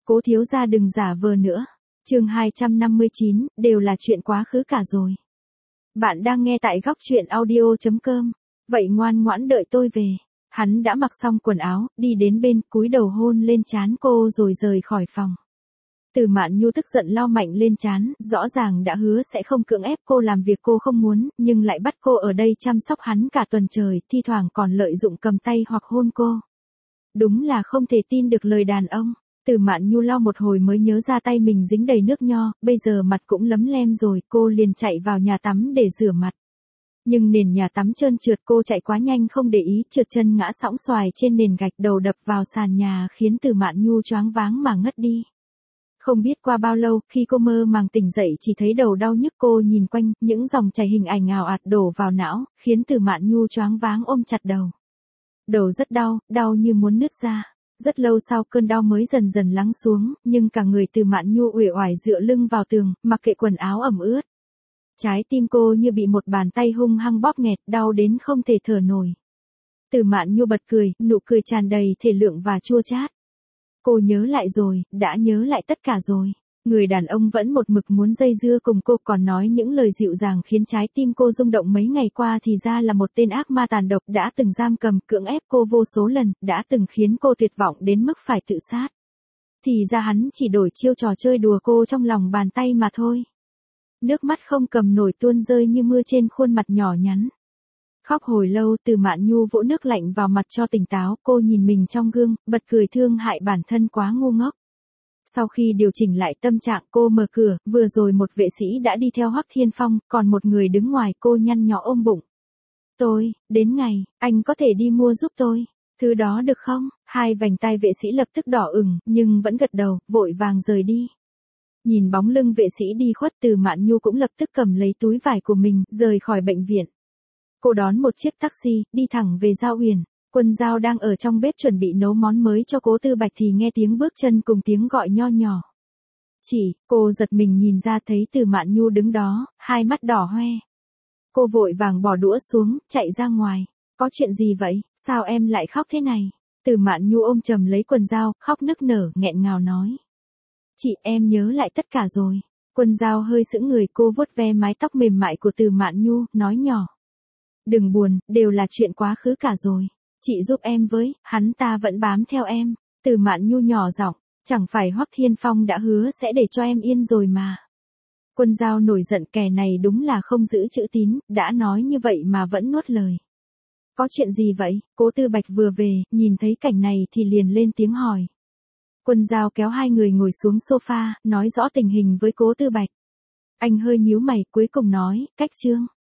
Cố thiếu gia đừng giả vờ nữa. Chương 259, đều là chuyện quá khứ cả rồi. Bạn đang nghe tại góc truyện audio.com. Vậy ngoan ngoãn đợi tôi về. Hắn đã mặc xong quần áo, đi đến bên, cúi đầu hôn lên trán cô rồi rời khỏi phòng. Từ Mạn Nhu tức giận lau mạnh lên trán, rõ ràng đã hứa sẽ không cưỡng ép cô làm việc cô không muốn, nhưng lại bắt cô ở đây chăm sóc hắn cả tuần trời, thi thoảng còn lợi dụng cầm tay hoặc hôn cô. Đúng là không thể tin được lời đàn ông. Từ Mạn Nhu lau một hồi mới nhớ ra tay mình dính đầy nước nho, bây giờ mặt cũng lấm lem rồi, cô liền chạy vào nhà tắm để rửa mặt. Nhưng nền nhà tắm trơn trượt, cô chạy quá nhanh không để ý, trượt chân ngã sõng xoài trên nền gạch, đầu đập vào sàn nhà khiến Từ Mạn Nhu choáng váng mà ngất đi. Không biết qua bao lâu, khi cô mơ màng tỉnh dậy chỉ thấy đầu đau nhức, cô nhìn quanh, những dòng chảy hình ảnh ào ạt đổ vào não, khiến Từ Mạn Nhu choáng váng ôm chặt đầu. Đầu rất đau, đau như muốn nứt ra. Rất lâu sau cơn đau mới dần dần lắng xuống, nhưng cả người Từ Mạn Nhu uể oải dựa lưng vào tường, mặc kệ quần áo ẩm ướt. Trái tim cô như bị một bàn tay hung hăng bóp nghẹt, đau đến không thể thở nổi. Từ Mạn Nhu bật cười, nụ cười tràn đầy thể lượng và chua chát. Cô nhớ lại rồi, đã nhớ lại tất cả rồi. Người đàn ông vẫn một mực muốn dây dưa cùng cô, còn nói những lời dịu dàng khiến trái tim cô rung động mấy ngày qua, thì ra là một tên ác ma tàn độc, đã từng giam cầm, cưỡng ép cô vô số lần, đã từng khiến cô tuyệt vọng đến mức phải tự sát. Thì ra hắn chỉ đổi chiêu trò chơi đùa cô trong lòng bàn tay mà thôi. Nước mắt không cầm nổi tuôn rơi như mưa trên khuôn mặt nhỏ nhắn. Khóc hồi lâu, Từ Mạn Nhu vỗ nước lạnh vào mặt cho tỉnh táo, cô nhìn mình trong gương, bật cười thương hại bản thân quá ngu ngốc. Sau khi điều chỉnh lại tâm trạng, cô mở cửa, vừa rồi một vệ sĩ đã đi theo Hoắc Thiên Phong, còn một người đứng ngoài, cô nhăn nhó ôm bụng. Đến ngày, anh có thể đi mua giúp tôi. Thứ đó được không? Hai vành tai vệ sĩ lập tức đỏ ửng, nhưng vẫn gật đầu, vội vàng rời đi. Nhìn bóng lưng vệ sĩ đi khuất, Từ Mạn Nhu cũng lập tức cầm lấy túi vải của mình, rời khỏi bệnh viện. Cô đón một chiếc taxi, đi thẳng về Giao Uyển. Quân Giao đang ở trong bếp chuẩn bị nấu món mới cho Cố Tư Bạch thì nghe tiếng bước chân cùng tiếng gọi nho nhỏ. Cô giật mình nhìn ra thấy Từ Mạn Nhu đứng đó, hai mắt đỏ hoe. Cô vội vàng bỏ đũa xuống, chạy ra ngoài. Có chuyện gì vậy, sao em lại khóc thế này? Từ Mạn Nhu ôm chầm lấy Quân Giao, khóc nức nở, nghẹn ngào nói. Chị, em nhớ lại tất cả rồi. Quân Giao hơi sững người, cô vuốt ve mái tóc mềm mại của Từ Mạn Nhu, nói nhỏ. Đừng buồn, đều là chuyện quá khứ cả rồi. Chị giúp em với, hắn ta vẫn bám theo em. Từ Mạn Nhu nhỏ giọng, chẳng phải Hoắc Thiên Phong đã hứa sẽ để cho em yên rồi mà. Quân Giao nổi giận, kẻ này đúng là không giữ chữ tín, đã nói như vậy mà vẫn nuốt lời. Có chuyện gì vậy? Cố Tư Bạch vừa về, nhìn thấy cảnh này thì liền lên tiếng hỏi. Quân Giao kéo hai người ngồi xuống sofa, nói rõ tình hình với Cố Tư Bạch. Anh hơi nhíu mày, cuối cùng nói, cách Trương.